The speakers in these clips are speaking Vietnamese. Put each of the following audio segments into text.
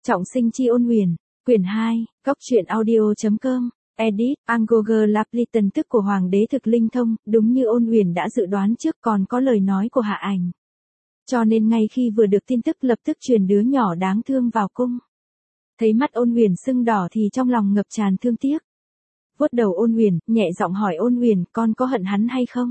Trọng sinh chi ôn huyền, quyển 2, góc truyện audio.com, edit, Angogher Lapliton tức của Hoàng đế thực linh thông, đúng như ôn huyền đã dự đoán trước còn có lời nói của Hạ Ảnh. Cho nên ngay khi vừa được tin tức lập tức truyền đứa nhỏ đáng thương vào cung. Thấy mắt ôn huyền sưng đỏ thì trong lòng ngập tràn thương tiếc. Vuốt đầu ôn huyền, nhẹ giọng hỏi ôn huyền, con có hận hắn hay không?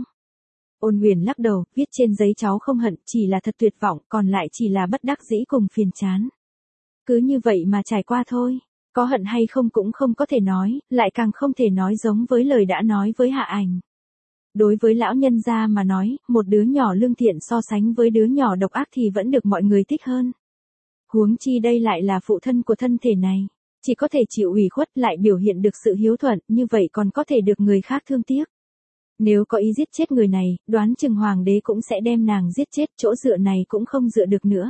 Ôn huyền lắc đầu, viết trên giấy cháu không hận, chỉ là thật tuyệt vọng, còn lại chỉ là bất đắc dĩ cùng phiền chán. Cứ như vậy mà trải qua thôi, có hận hay không cũng không có thể nói, lại càng không thể nói giống với lời đã nói với Hạ Ảnh. Đối với lão nhân gia mà nói, một đứa nhỏ lương thiện so sánh với đứa nhỏ độc ác thì vẫn được mọi người thích hơn. Huống chi đây lại là phụ thân của thân thể này, chỉ có thể chịu ủy khuất lại biểu hiện được sự hiếu thuận, như vậy còn có thể được người khác thương tiếc. Nếu có ý giết chết người này, đoán chừng hoàng đế cũng sẽ đem nàng giết chết, chỗ dựa này cũng không dựa được nữa.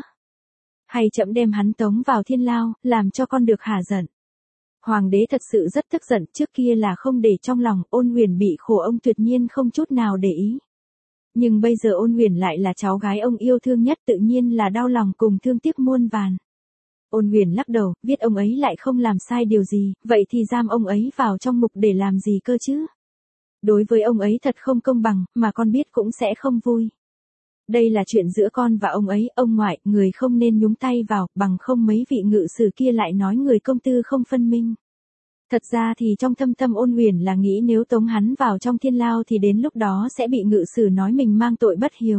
Hay chậm đem hắn tống vào thiên lao, làm cho con được hả giận. Hoàng đế thật sự rất tức giận, trước kia là không để trong lòng, ôn huyền bị khổ ông tuyệt nhiên không chút nào để ý. Nhưng bây giờ ôn huyền lại là cháu gái ông yêu thương nhất, tự nhiên là đau lòng cùng thương tiếc muôn vàn. Ôn huyền lắc đầu, biết ông ấy lại không làm sai điều gì, vậy thì giam ông ấy vào trong ngục để làm gì cơ chứ? Đối với ông ấy thật không công bằng, mà con biết cũng sẽ không vui. Đây là chuyện giữa con và ông ấy, ông ngoại, người không nên nhúng tay vào, bằng không mấy vị ngự sử kia lại nói người công tư không phân minh. Thật ra thì trong thâm tâm ôn huyền là nghĩ nếu tống hắn vào trong thiên lao thì đến lúc đó sẽ bị ngự sử nói mình mang tội bất hiếu.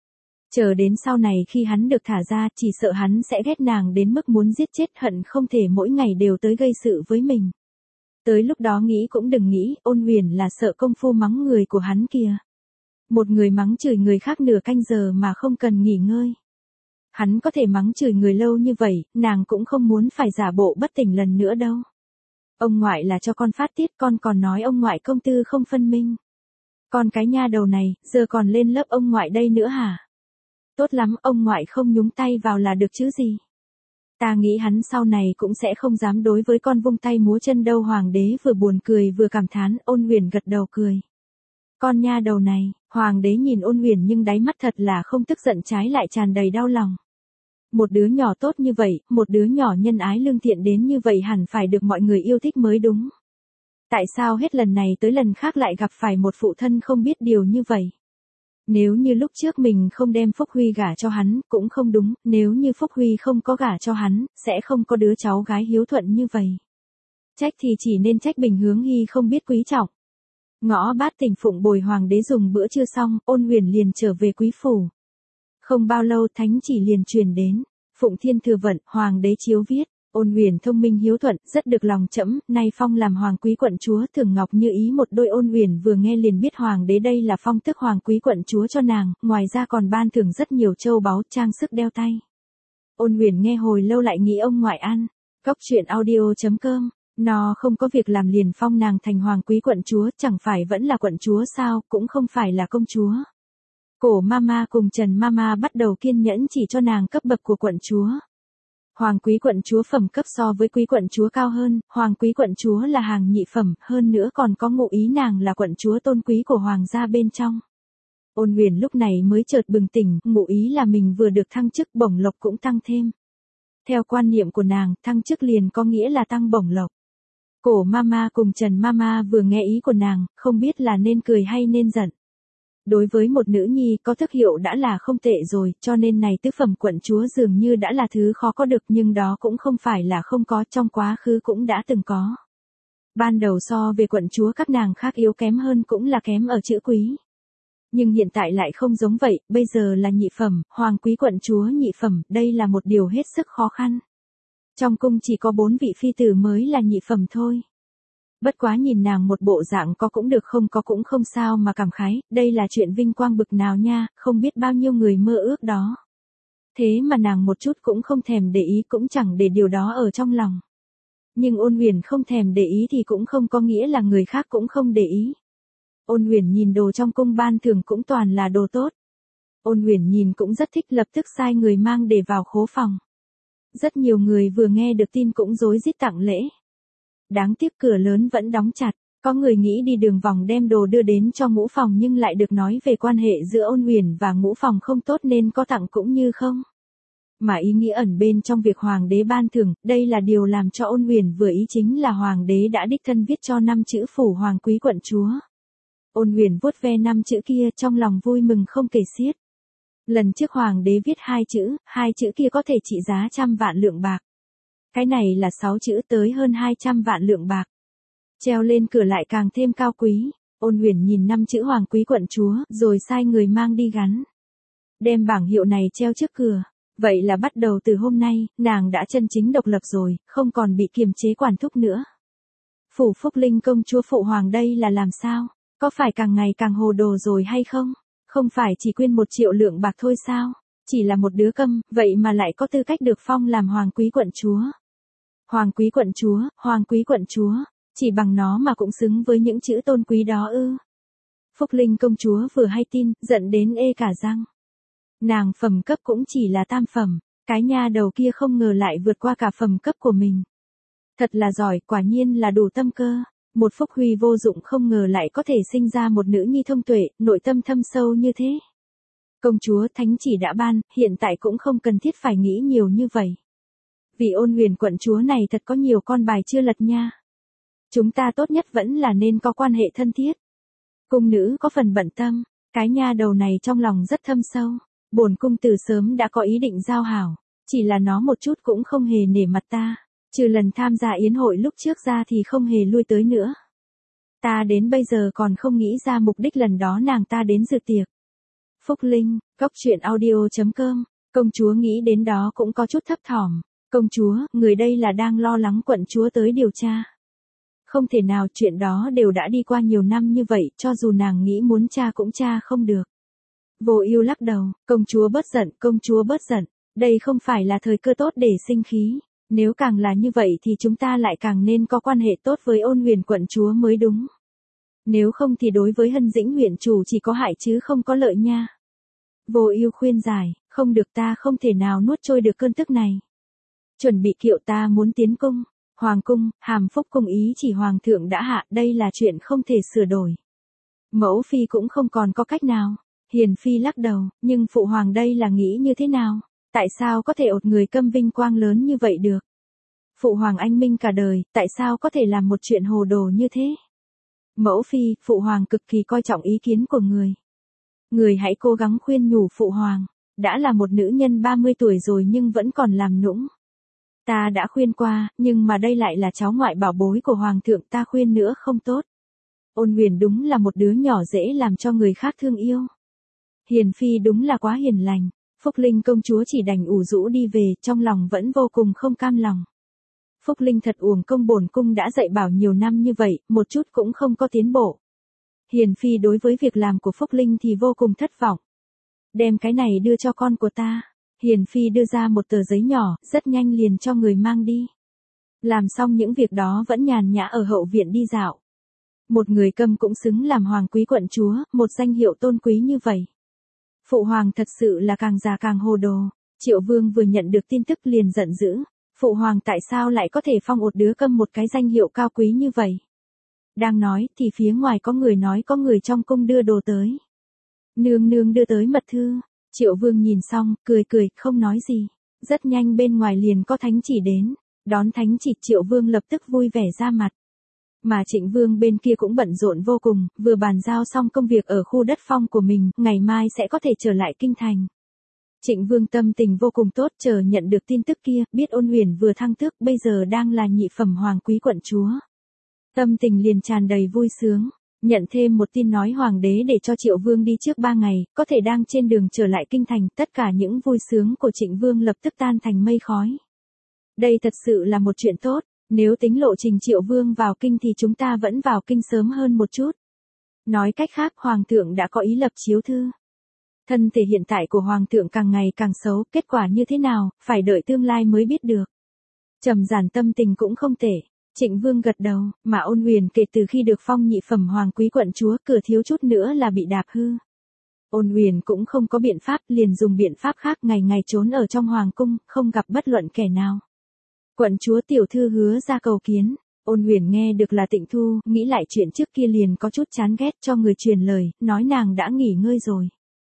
Chờ đến sau này khi hắn được thả ra, chỉ sợ hắn sẽ ghét nàng đến mức muốn giết chết, hận không thể mỗi ngày đều tới gây sự với mình. Tới lúc đó nghĩ cũng đừng nghĩ, ôn huyền là sợ công phu mắng người của hắn kìa. Một người mắng chửi người khác nửa canh giờ mà không cần nghỉ ngơi. Hắn có thể mắng chửi người lâu như vậy, nàng cũng không muốn phải giả bộ bất tỉnh lần nữa đâu. Ông ngoại là cho con phát tiết, con còn nói ông ngoại công tư không phân minh. Con cái nha đầu này, giờ còn lên lớp ông ngoại đây nữa hả? Tốt lắm, ông ngoại không nhúng tay vào là được chứ gì. Ta nghĩ hắn sau này cũng sẽ không dám đối với con vung tay múa chân đâu. Hoàng đế vừa buồn cười vừa cảm thán, ôn huyền gật đầu cười. Con nha đầu này, hoàng đế nhìn ôn huyền nhưng đáy mắt thật là không tức giận, trái lại tràn đầy đau lòng. Một đứa nhỏ tốt như vậy, một đứa nhỏ nhân ái lương thiện đến như vậy hẳn phải được mọi người yêu thích mới đúng. Tại sao hết lần này tới lần khác lại gặp phải một phụ thân không biết điều như vậy? Nếu như lúc trước mình không đem Phúc Huy gả cho hắn, cũng không đúng, nếu như Phúc Huy không có gả cho hắn, sẽ không có đứa cháu gái hiếu thuận như vậy. Trách thì chỉ nên trách Bình Hướng Hy không biết quý trọng. Ngõ Bát Tỉnh phụng bồi hoàng đế dùng bữa trưa xong, ôn huyền liền trở về quý phủ. Không bao lâu thánh chỉ liền truyền đến, Phụng Thiên Thừa Vận, hoàng đế chiếu viết, ôn huyền thông minh hiếu thuận, rất được lòng trẫm, nay phong làm hoàng quý quận chúa, thường ngọc như ý một đôi. Ôn huyền vừa nghe liền biết hoàng đế đây là phong tước hoàng quý quận chúa cho nàng, ngoài ra còn ban thưởng rất nhiều châu báu, trang sức đeo tay. Ôn huyền nghe hồi lâu lại nghĩ ông ngoại ăn, góc truyện audio.com. Nó không có việc làm liền phong nàng thành hoàng quý quận chúa, chẳng phải vẫn là quận chúa sao, cũng không phải là công chúa. Cổ mama cùng Trần mama bắt đầu kiên nhẫn chỉ cho nàng cấp bậc của quận chúa. Hoàng quý quận chúa phẩm cấp so với quý quận chúa cao hơn, hoàng quý quận chúa là hàng nhị phẩm, hơn nữa còn có ngụ ý nàng là quận chúa tôn quý của hoàng gia bên trong. Ôn huyền lúc này mới chợt bừng tỉnh, ngụ ý là mình vừa được thăng chức, bổng lộc cũng tăng thêm. Theo quan niệm của nàng, thăng chức liền có nghĩa là tăng bổng lộc. Cổ mama cùng Trần mama vừa nghe ý của nàng, không biết là nên cười hay nên giận. Đối với một nữ nhi có thức hiệu đã là không tệ rồi, cho nên này tứ phẩm quận chúa dường như đã là thứ khó có được, nhưng đó cũng không phải là không có, trong quá khứ cũng đã từng có. Ban đầu so về quận chúa các nàng khác yếu kém hơn cũng là kém ở chữ quý. Nhưng hiện tại lại không giống vậy, bây giờ là nhị phẩm, hoàng quý quận chúa nhị phẩm, đây là một điều hết sức khó khăn. Trong cung chỉ có 4 vị phi tử mới là nhị phẩm thôi. Bất quá nhìn nàng một bộ dạng có cũng được không có cũng không sao mà cảm khái, đây là chuyện vinh quang bực nào nha, không biết bao nhiêu người mơ ước đó. Thế mà nàng một chút cũng không thèm để ý, cũng chẳng để điều đó ở trong lòng. Nhưng ôn huyền không thèm để ý thì cũng không có nghĩa là người khác cũng không để ý. Ôn huyền nhìn đồ trong cung ban thưởng cũng toàn là đồ tốt. Ôn huyền nhìn cũng rất thích, lập tức sai người mang để vào khố phòng. Rất nhiều người vừa nghe được tin cũng rối rít tặng lễ. Đáng tiếc cửa lớn vẫn đóng chặt, có người nghĩ đi đường vòng đem đồ đưa đến cho ngũ phòng nhưng lại được nói về quan hệ giữa ôn huyền và ngũ phòng không tốt nên có tặng cũng như không. Mà ý nghĩa ẩn bên trong việc hoàng đế ban thưởng, đây là điều làm cho Ôn Huyền vừa ý, chính là hoàng đế đã đích thân viết cho 5 chữ phủ hoàng quý quận chúa. Ôn Huyền vuốt ve 5 chữ kia trong lòng vui mừng không kể xiết. Lần trước hoàng đế viết 2 chữ kia có thể trị giá 100 vạn lượng bạc. Cái này là 6 chữ tới hơn 200 vạn lượng bạc. Treo lên cửa lại càng thêm cao quý. Ôn Huyền nhìn 5 chữ hoàng quý quận chúa, rồi sai người mang đi gắn. Đem bảng hiệu này treo trước cửa. Vậy là bắt đầu từ hôm nay, nàng đã chân chính độc lập rồi, không còn bị kiềm chế quản thúc nữa. Phủ Phúc Linh công chúa phụ hoàng đây là làm sao? Có phải càng ngày càng hồ đồ rồi hay không? Không phải chỉ quyên 1 triệu lượng bạc thôi sao? Chỉ là một đứa câm, vậy mà lại có tư cách được phong làm hoàng quý quận chúa. Hoàng quý quận chúa, hoàng quý quận chúa, chỉ bằng nó mà cũng xứng với những chữ tôn quý đó ư? Phúc Linh công chúa vừa hay tin, giận đến ê cả răng. Nàng phẩm cấp cũng chỉ là tam phẩm, cái nha đầu kia không ngờ lại vượt qua cả phẩm cấp của mình. Thật là giỏi, quả nhiên là đủ tâm cơ. Một phúc huy vô dụng không ngờ lại có thể sinh ra một nữ nhi thông tuệ, nội tâm thâm sâu như thế. Công chúa thánh chỉ đã ban, hiện tại cũng không cần thiết phải nghĩ nhiều như vậy. Vì Ôn Huyền quận chúa này thật có nhiều con bài chưa lật nha. Chúng ta tốt nhất vẫn là nên có quan hệ thân thiết. Cung nữ có phần bận tâm, cái nha đầu này trong lòng rất thâm sâu. Bổn cung từ sớm đã có ý định giao hảo, chỉ là nó một chút cũng không hề nể mặt ta, trừ lần tham gia yến hội lúc trước ra thì không hề lui tới nữa. Ta đến bây giờ còn không nghĩ ra mục đích lần đó nàng ta đến dự tiệc. Phúc Linh, Goctruyện.audio.com, công chúa nghĩ đến đó cũng có chút thấp thỏm. Công chúa, người đây là đang lo lắng quận chúa tới điều tra. Không thể nào, chuyện đó đều đã đi qua nhiều năm như vậy, cho dù nàng nghĩ muốn tra cũng tra không được. Vô Ưu lắc đầu, công chúa bớt giận, công chúa bớt giận, đây không phải là thời cơ tốt để sinh khí, nếu càng là như vậy thì chúng ta lại càng nên có quan hệ tốt với Ôn Huyền quận chúa mới đúng. Nếu không thì đối với Hân Dĩnh huyện chủ chỉ có hại chứ không có lợi nha. Vô Ưu khuyên giải, không được, ta không thể nào nuốt trôi được cơn tức này. Chuẩn bị kiệu, ta muốn tiến cung. Hoàng cung, Hàm Phúc cung ý chỉ hoàng thượng đã hạ, đây là chuyện không thể sửa đổi. Mẫu phi cũng không còn có cách nào. Hiền phi lắc đầu, nhưng phụ hoàng đây là nghĩ như thế nào? Tại sao có thể ột người câm vinh quang lớn như vậy được? Phụ hoàng anh minh cả đời, tại sao có thể làm một chuyện hồ đồ như thế? Mẫu phi, phụ hoàng cực kỳ coi trọng ý kiến của người. Người hãy cố gắng khuyên nhủ phụ hoàng, đã là một nữ nhân 30 tuổi rồi nhưng vẫn còn làm nũng. Ta đã khuyên qua, nhưng mà đây lại là cháu ngoại bảo bối của hoàng thượng, ta khuyên nữa không tốt. Ôn Huyền đúng là một đứa nhỏ dễ làm cho người khác thương yêu. Hiền phi đúng là quá hiền lành. Phúc Linh công chúa chỉ đành ủ rũ đi về, trong lòng vẫn vô cùng không cam lòng. Phúc Linh thật uổng công, bổn cung đã dạy bảo nhiều năm như vậy, một chút cũng không có tiến bộ. Hiền phi đối với việc làm của Phúc Linh thì vô cùng thất vọng. Đem cái này đưa cho con của ta. Hiền phi đưa ra một tờ giấy nhỏ, rất nhanh liền cho người mang đi. Làm xong những việc đó vẫn nhàn nhã ở hậu viện đi dạo. Một người câm cũng xứng làm hoàng quý quận chúa, một danh hiệu tôn quý như vậy. Phụ hoàng thật sự là càng già càng hồ đồ. Triệu Vương vừa nhận được tin tức liền giận dữ. Phụ hoàng tại sao lại có thể phong một đứa câm một cái danh hiệu cao quý như vậy? Đang nói thì phía ngoài có người nói có người trong cung đưa đồ tới. Nương nương đưa tới mật thư. Triệu Vương nhìn xong, cười cười, không nói gì. Rất nhanh bên ngoài liền có thánh chỉ đến. Đón thánh chỉ, Triệu Vương lập tức vui vẻ ra mặt. Mà Trịnh Vương bên kia cũng bận rộn vô cùng, vừa bàn giao xong công việc ở khu đất phong của mình, ngày mai sẽ có thể trở lại kinh thành. Trịnh Vương tâm tình vô cùng tốt, chờ nhận được tin tức kia, biết Ôn Huyền vừa thăng tước, bây giờ đang là nhị phẩm hoàng quý quận chúa. Tâm tình liền tràn đầy vui sướng, nhận thêm một tin nói hoàng đế để cho Triệu Vương đi trước 3 ngày, có thể đang trên đường trở lại kinh thành, tất cả những vui sướng của Trịnh Vương lập tức tan thành mây khói. Đây thật sự là một chuyện tốt. Nếu tính lộ trình Triệu Vương vào kinh thì chúng ta vẫn vào kinh sớm hơn một chút. Nói cách khác, Hoàng thượng đã có ý lập chiếu thư. Thân thể hiện tại của Hoàng thượng càng ngày càng xấu, kết quả như thế nào, phải đợi tương lai mới biết được. Trầm giản tâm tình cũng không tệ. Trịnh Vương gật đầu, mà Ôn Huyền kể từ khi được phong nhị phẩm hoàng quý quận chúa, cửa thiếu chút nữa là bị đạp hư. Ôn Huyền cũng không có biện pháp, liền dùng biện pháp khác, ngày ngày trốn ở trong hoàng cung, không gặp bất luận kẻ nào. Quận chúa tiểu thư hứa ra cầu kiến. Ôn Huyền nghe được là Tịnh Thu, nghĩ lại chuyện trước kia liền có chút chán ghét, cho người truyền lời, nói nàng đã nghỉ ngơi rồi.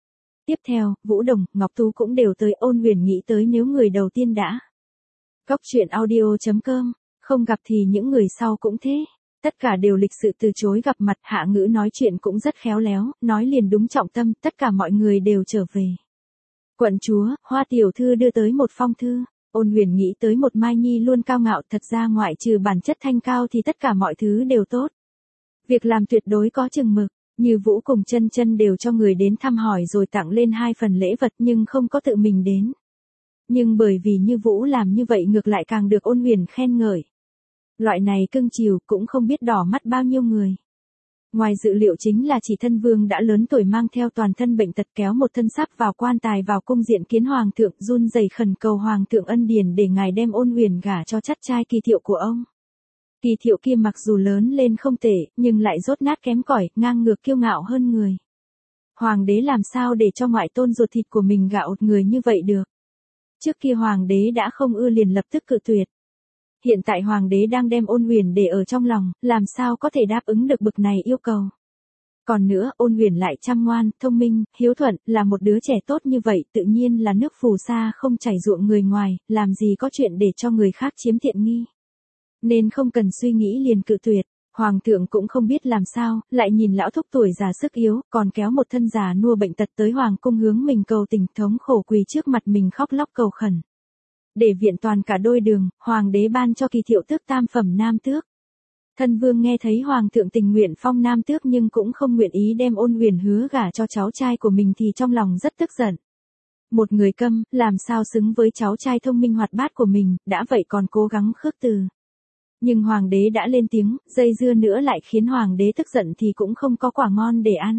Tiếp theo, Vũ Đồng, Ngọc Tú cũng đều tới. Ôn Huyền nghĩ tới nếu người đầu tiên đã. Cóc truyện audio.com, không gặp thì những người sau cũng thế. Tất cả đều lịch sự từ chối gặp mặt. Hạ Ngữ nói chuyện cũng rất khéo léo, nói liền đúng trọng tâm, tất cả mọi người đều trở về. Quận chúa, Hoa tiểu thư đưa tới một phong thư. Ôn Huyền nghĩ tới một Mai Nhi luôn cao ngạo, thật ra ngoại trừ bản chất thanh cao thì tất cả mọi thứ đều tốt. Việc làm tuyệt đối có chừng mực, Như Vũ cùng Chân Chân đều cho người đến thăm hỏi rồi tặng lên 2 phần lễ vật nhưng không có tự mình đến. Nhưng bởi vì Như Vũ làm như vậy ngược lại càng được Ôn Huyền khen ngợi. Loại này cưng chiều cũng không biết đỏ mắt bao nhiêu người. Ngoài dự liệu chính là chỉ thân vương đã lớn tuổi mang theo toàn thân bệnh tật kéo một thân sắp vào quan tài vào cung diện kiến hoàng thượng, run rẩy khẩn cầu hoàng thượng ân điển để ngài đem Ôn Huyền gả cho chắt trai Kỳ Thiệu của ông. Kỳ Thiệu kia mặc dù lớn lên không tệ, nhưng lại dốt nát kém cỏi, ngang ngược kiêu ngạo hơn người. Hoàng đế làm sao để cho ngoại tôn ruột thịt của mình gả một người như vậy được? Trước kia hoàng đế đã không ưa liền lập tức cự tuyệt. Hiện tại hoàng đế đang đem Ôn Huyền để ở trong lòng, làm sao có thể đáp ứng được bực này yêu cầu. Còn nữa, Ôn Huyền lại chăm ngoan, thông minh, hiếu thuận, là một đứa trẻ tốt như vậy, tự nhiên là nước phù sa không chảy ruộng người ngoài, làm gì có chuyện để cho người khác chiếm tiện nghi. Nên không cần suy nghĩ liền cự tuyệt. Hoàng thượng cũng không biết làm sao, lại nhìn lão thúc tuổi già sức yếu, còn kéo một thân già nua bệnh tật tới hoàng cung hướng mình cầu tình, thống khổ quỳ trước mặt mình khóc lóc cầu khẩn. Để viện toàn cả đôi đường, hoàng đế ban cho Kỳ Thiệu tước tam phẩm nam tước. Thân vương nghe thấy hoàng thượng tình nguyện phong nam tước nhưng cũng không nguyện ý đem Ôn Huyền hứa gả cho cháu trai của mình thì trong lòng rất tức giận. Một người câm, làm sao xứng với cháu trai thông minh hoạt bát của mình, đã vậy còn cố gắng khước từ. Nhưng hoàng đế đã lên tiếng, dây dưa nữa lại khiến hoàng đế tức giận thì cũng không có quả ngon để ăn.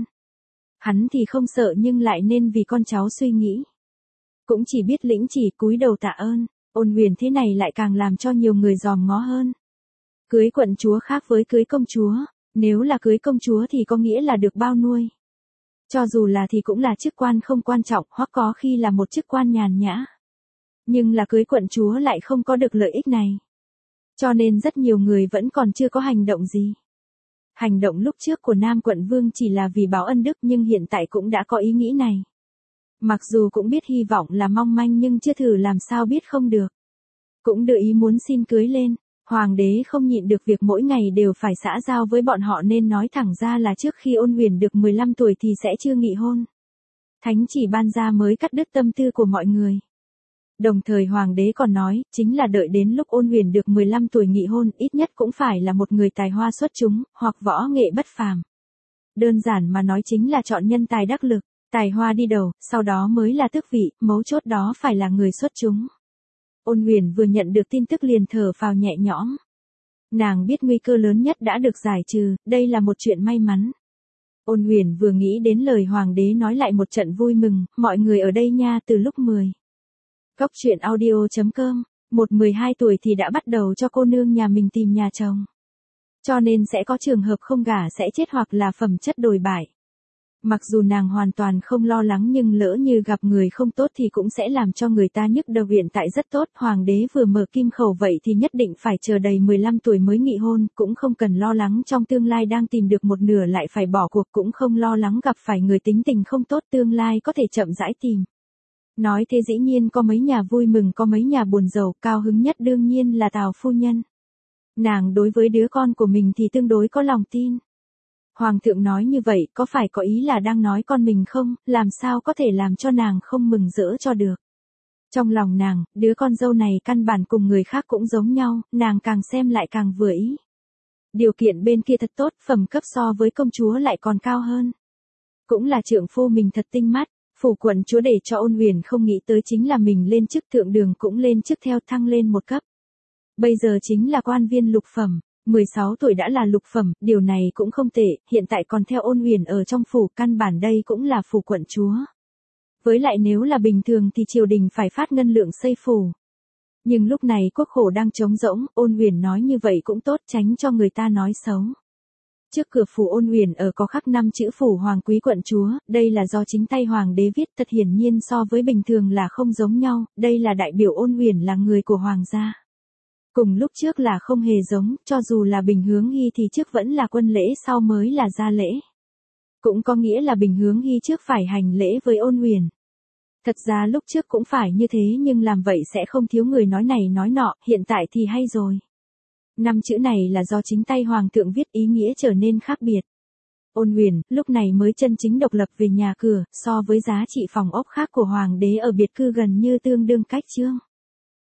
Hắn thì không sợ nhưng lại nên vì con cháu suy nghĩ. Cũng chỉ biết lĩnh chỉ cúi đầu tạ ơn. Ôn Huyền thế này lại càng làm cho nhiều người dòm ngó hơn. Cưới quận chúa khác với cưới công chúa. Nếu là cưới công chúa thì có nghĩa là được bao nuôi. Cho dù là thì cũng là chức quan không quan trọng, hoặc có khi là một chức quan nhàn nhã. Nhưng là cưới quận chúa lại không có được lợi ích này. Cho nên rất nhiều người vẫn còn chưa có hành động gì. Hành động lúc trước của Nam quận vương chỉ là vì báo ân đức nhưng hiện tại cũng đã có ý nghĩ này. Mặc dù cũng biết hy vọng là mong manh nhưng chưa thử làm sao biết không được. Cũng đưa ý muốn xin cưới lên. Hoàng đế không nhịn được việc mỗi ngày đều phải xã giao với bọn họ nên nói thẳng ra là trước khi Ôn Huyền được 15 tuổi thì sẽ chưa nghị hôn. Thánh chỉ ban ra mới cắt đứt tâm tư của mọi người. Đồng thời hoàng đế còn nói, chính là đợi đến lúc Ôn Huyền được 15 tuổi nghị hôn, ít nhất cũng phải là một người tài hoa xuất chúng, hoặc võ nghệ bất phàm. Đơn giản mà nói chính là chọn nhân tài đắc lực, tài hoa đi đầu, sau đó mới là tước vị, mấu chốt đó phải là người xuất chúng. Ôn Huyền vừa nhận được tin tức liền thở phào nhẹ nhõm. Nàng biết nguy cơ lớn nhất đã được giải trừ, đây là một chuyện may mắn. Ôn Huyền vừa nghĩ đến lời hoàng đế nói lại một trận vui mừng, mọi người ở đây nha từ lúc 10. Cóc truyện audio.com, 12 tuổi thì đã bắt đầu cho cô nương nhà mình tìm nhà chồng. Cho nên sẽ có trường hợp không gả sẽ chết hoặc là phẩm chất đồi bại. Mặc dù nàng hoàn toàn không lo lắng nhưng lỡ như gặp người không tốt thì cũng sẽ làm cho người ta nhức đầu. Hiện tại rất tốt, hoàng đế vừa mở kim khẩu vậy thì nhất định phải chờ đầy 15 tuổi mới nghị hôn, cũng không cần lo lắng trong tương lai đang tìm được một nửa lại phải bỏ cuộc, cũng không lo lắng gặp phải người tính tình không tốt tương lai có thể chậm rãi tìm. Nói thế dĩ nhiên có mấy nhà vui mừng có mấy nhà buồn rầu, cao hứng nhất đương nhiên là Tào phu nhân. Nàng đối với đứa con của mình thì tương đối có lòng tin. Hoàng thượng nói như vậy có phải có ý là đang nói con mình không, làm sao có thể làm cho nàng không mừng rỡ cho được. Trong lòng nàng, đứa con dâu này căn bản cùng người khác cũng giống nhau, nàng càng xem lại càng vừa ý. Điều kiện bên kia thật tốt, phẩm cấp so với công chúa lại còn cao hơn. Cũng là trượng phu mình thật tinh mắt. Phủ quận chúa để cho Ôn Huyền không nghĩ tới chính là mình lên chức thượng đường cũng lên chức theo thăng lên một cấp. Bây giờ chính là quan viên lục phẩm, 16 tuổi đã là lục phẩm, điều này cũng không tệ, hiện tại còn theo Ôn Huyền ở trong phủ, căn bản đây cũng là phủ quận chúa. Với lại nếu là bình thường thì triều đình phải phát ngân lượng xây phủ. Nhưng lúc này quốc khổ đang trống rỗng, Ôn Huyền nói như vậy cũng tốt, tránh cho người ta nói xấu. Trước cửa phủ Ôn Huyền ở có khắc 5 chữ phủ hoàng quý quận chúa, đây là do chính tay hoàng đế viết, thật hiển nhiên so với bình thường là không giống nhau, đây là đại biểu Ôn Huyền là người của hoàng gia. Cùng lúc trước là không hề giống, cho dù là Bình Hướng Hy thì trước vẫn là quân lễ sau mới là gia lễ. cũng có nghĩa là Bình Hướng Hy trước phải hành lễ với Ôn Huyền. Thật ra lúc trước cũng phải như thế nhưng làm vậy sẽ không thiếu người nói này nói nọ, hiện tại thì hay rồi. 5 chữ này là do chính tay Hoàng thượng viết, ý nghĩa trở nên khác biệt. Ôn Huyền, lúc này mới chân chính độc lập về nhà cửa, so với giá trị phòng ốc khác của Hoàng đế ở biệt cư gần như tương đương cách chương.